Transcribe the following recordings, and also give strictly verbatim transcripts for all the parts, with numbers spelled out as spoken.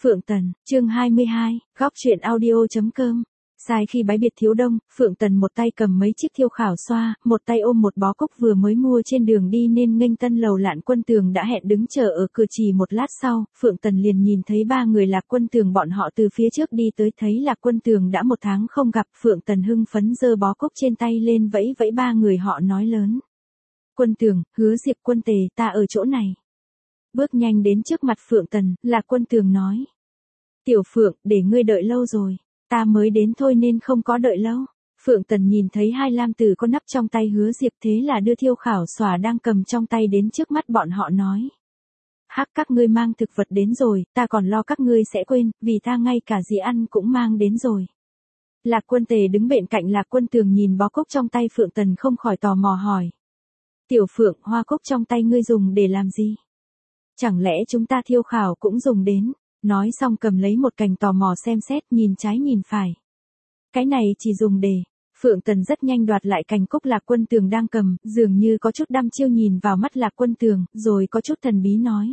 Phượng Tần, chương hai mươi hai, góc truyện audio.com. Sai khi bái biệt Thiếu Đông, Phượng Tần một tay cầm mấy chiếc thiêu khảo xoa, một tay ôm một bó cúc vừa mới mua trên đường đi nên nghênh Tân Lầu Lạn Quân Tường đã hẹn đứng chờ ở cửa. Chỉ một lát sau, Phượng Tần liền nhìn thấy ba người Lạc Quân Tường bọn họ từ phía trước đi tới. Thấy Lạc Quân Tường đã một tháng không gặp, Phượng Tần hưng phấn giơ bó cúc trên tay lên vẫy vẫy ba người họ nói lớn: Quân Tường, Hứa Diệp, Quân Tề, ta ở chỗ này. Bước nhanh đến trước mặt Phượng Tần, Lạc Quân Tường nói: Tiểu Phượng, để ngươi đợi lâu rồi. Ta mới đến thôi nên không có đợi lâu. Phượng Tần nhìn thấy hai lam tử có nắp trong tay Hứa Diệp, thế là đưa thiêu khảo xòa đang cầm trong tay đến trước mắt bọn họ nói: Hắc, các ngươi mang thực vật đến rồi, ta còn lo các ngươi sẽ quên, vì ta ngay cả gì ăn cũng mang đến rồi. Lạc Quân Tề đứng bên cạnh Lạc Quân Tường nhìn bó cúc trong tay Phượng Tần không khỏi tò mò hỏi: Tiểu Phượng, hoa cúc trong tay ngươi dùng để làm gì? Chẳng lẽ chúng ta thiêu khảo cũng dùng đến? Nói xong cầm lấy một cành tò mò xem xét, nhìn trái nhìn phải. Cái này chỉ dùng để... Phượng Tần rất nhanh đoạt lại cành cúc Lạc Quân Tường đang cầm, dường như có chút đăm chiêu nhìn vào mắt Lạc Quân Tường, rồi có chút thần bí nói: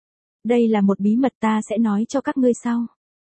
Đây là một bí mật, ta sẽ nói cho các ngươi sau.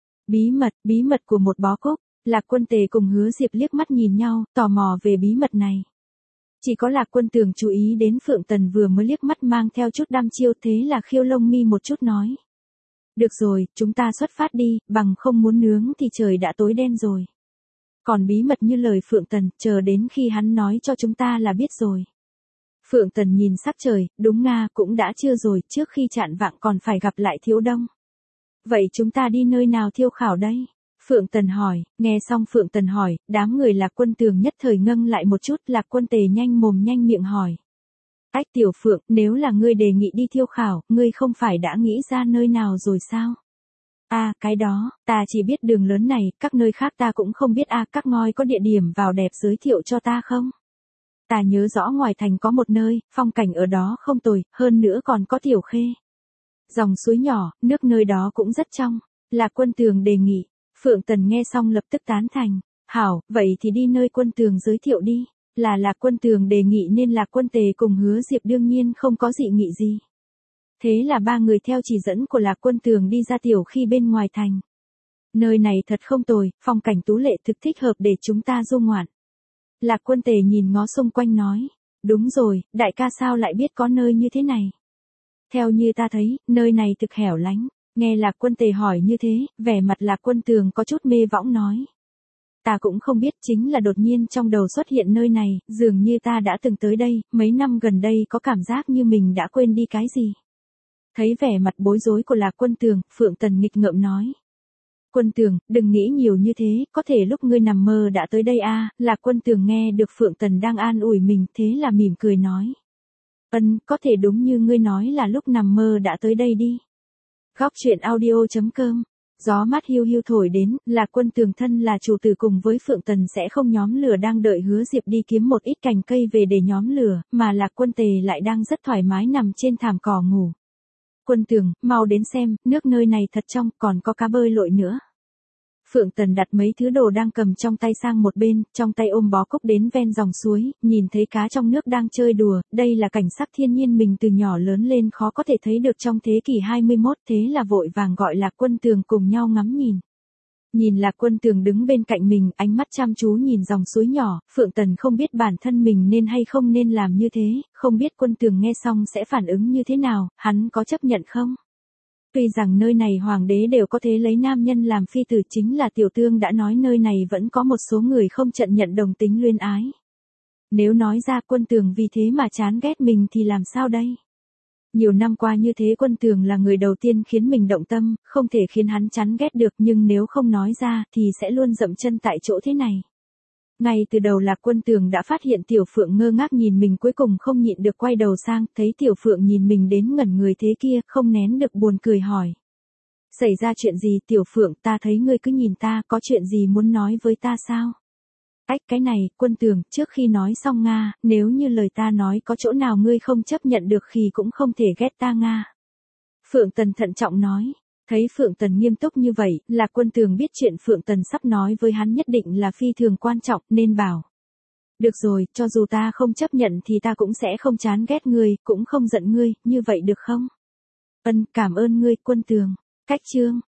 Bí mật, bí mật của một bó cúc. Lạc Quân Tề cùng Hứa Diệp liếc mắt nhìn nhau, tò mò về bí mật này. Chỉ có Lạc Quân Tường chú ý đến Phượng Tần vừa mới liếc mắt mang theo chút đăm chiêu, thế là khiêu lông mi một chút nói: Được rồi, chúng ta xuất phát đi, bằng không muốn nướng thì trời đã tối đen rồi. Còn bí mật như lời Phượng Tần, chờ đến khi hắn nói cho chúng ta là biết rồi. Phượng Tần nhìn sắc trời, đúng nga, cũng đã trưa rồi, trước khi chạng vạng còn phải gặp lại Thiếu Đông. Vậy chúng ta đi nơi nào thiêu khảo đây? Phượng Tần hỏi. Nghe xong Phượng Tần hỏi, đám người Lạc Quân Tường nhất thời ngâng lại một chút. Lạc Quân Tề nhanh mồm nhanh miệng hỏi: Ách, Tiểu Phượng, nếu là ngươi đề nghị đi thiêu khảo, ngươi không phải đã nghĩ ra nơi nào rồi sao? À, cái đó, ta chỉ biết đường lớn này, các nơi khác ta cũng không biết. À, các ngôi có địa điểm vào đẹp giới thiệu cho ta không? Ta nhớ rõ ngoài thành có một nơi, phong cảnh ở đó không tồi, hơn nữa còn có Tiểu Khê. Dòng suối nhỏ, nước nơi đó cũng rất trong. Lạc Quân Tường đề nghị. Phượng Tần nghe xong lập tức tán thành. Hảo, vậy thì đi nơi Quân Tường giới thiệu đi. Là Lạc Quân Tường đề nghị nên Lạc Quân Tề cùng Hứa Diệp đương nhiên không có dị nghị gì. Thế là ba người theo chỉ dẫn của Lạc Quân Tường đi ra Tiểu Khi bên ngoài thành. Nơi này thật không tồi, phong cảnh tú lệ, thực thích hợp để chúng ta du ngoạn. Lạc Quân Tề nhìn ngó xung quanh nói: Đúng rồi, đại ca sao lại biết có nơi như thế này? Theo như ta thấy, nơi này thực hẻo lánh. Nghe Lạc Quân Tề hỏi như thế, vẻ mặt Lạc Quân Tường có chút mê võng nói: Ta cũng không biết, chính là đột nhiên trong đầu xuất hiện nơi này, dường như ta đã từng tới đây, mấy năm gần đây có cảm giác như mình đã quên đi cái gì. Thấy vẻ mặt bối rối của Lạc Quân Tường, Phượng Tần nghịch ngợm nói: Quân Tường, đừng nghĩ nhiều như thế, có thể lúc ngươi nằm mơ đã tới đây à? Lạc Quân Tường nghe được Phượng Tần đang an ủi mình, thế là mỉm cười nói: Ân, có thể đúng như ngươi nói là lúc nằm mơ đã tới đây đi. Góc truyện audio.com. Gió mát hiu hiu thổi đến, Lạc Quân Tường thân là chủ tử cùng với Phượng Tần sẽ không nhóm lửa đang đợi Hứa Diệp đi kiếm một ít cành cây về để nhóm lửa, mà Lạc Quân Tề lại đang rất thoải mái nằm trên thảm cỏ ngủ. Quân Tường, mau đến xem, nước nơi này thật trong, còn có cá bơi lội nữa. Phượng Tần đặt mấy thứ đồ đang cầm trong tay sang một bên, trong tay ôm bó cúc đến ven dòng suối, nhìn thấy cá trong nước đang chơi đùa, đây là cảnh sắc thiên nhiên mình từ nhỏ lớn lên khó có thể thấy được trong thế kỷ hai mươi mốt, thế là vội vàng gọi Lạc Quân Tường cùng nhau ngắm nhìn. Nhìn Lạc Quân Tường đứng bên cạnh mình, ánh mắt chăm chú nhìn dòng suối nhỏ, Phượng Tần không biết bản thân mình nên hay không nên làm như thế, không biết Quân Tường nghe xong sẽ phản ứng như thế nào, hắn có chấp nhận không? Tuy rằng nơi này hoàng đế đều có thể lấy nam nhân làm phi tử, chính là Tiểu Tương đã nói nơi này vẫn có một số người không chận nhận đồng tính luyến ái. Nếu nói ra Quân Tường vì thế mà chán ghét mình thì làm sao đây? Nhiều năm qua như thế Quân Tường là người đầu tiên khiến mình động tâm, không thể khiến hắn chán ghét được, nhưng nếu không nói ra thì sẽ luôn dậm chân tại chỗ thế này. Ngay từ đầu Lạc Quân Tường đã phát hiện Tiểu Phượng ngơ ngác nhìn mình, cuối cùng không nhịn được quay đầu sang, thấy Tiểu Phượng nhìn mình đến ngẩn người thế kia, không nén được buồn cười hỏi: Xảy ra chuyện gì Tiểu Phượng, ta thấy ngươi cứ nhìn ta, có chuyện gì muốn nói với ta sao? Ách, cái này, Quân Tường, trước khi nói xong nga, nếu như lời ta nói có chỗ nào ngươi không chấp nhận được thì cũng không thể ghét ta nga. Phượng Tần thận trọng nói. Thấy Phượng Tần nghiêm túc như vậy, Lạc Quân Tường biết chuyện Phượng Tần sắp nói với hắn nhất định là phi thường quan trọng, nên bảo: Được rồi, cho dù ta không chấp nhận thì ta cũng sẽ không chán ghét ngươi, cũng không giận ngươi, như vậy được không? Ân, cảm ơn ngươi, Quân Tường. Cách chương.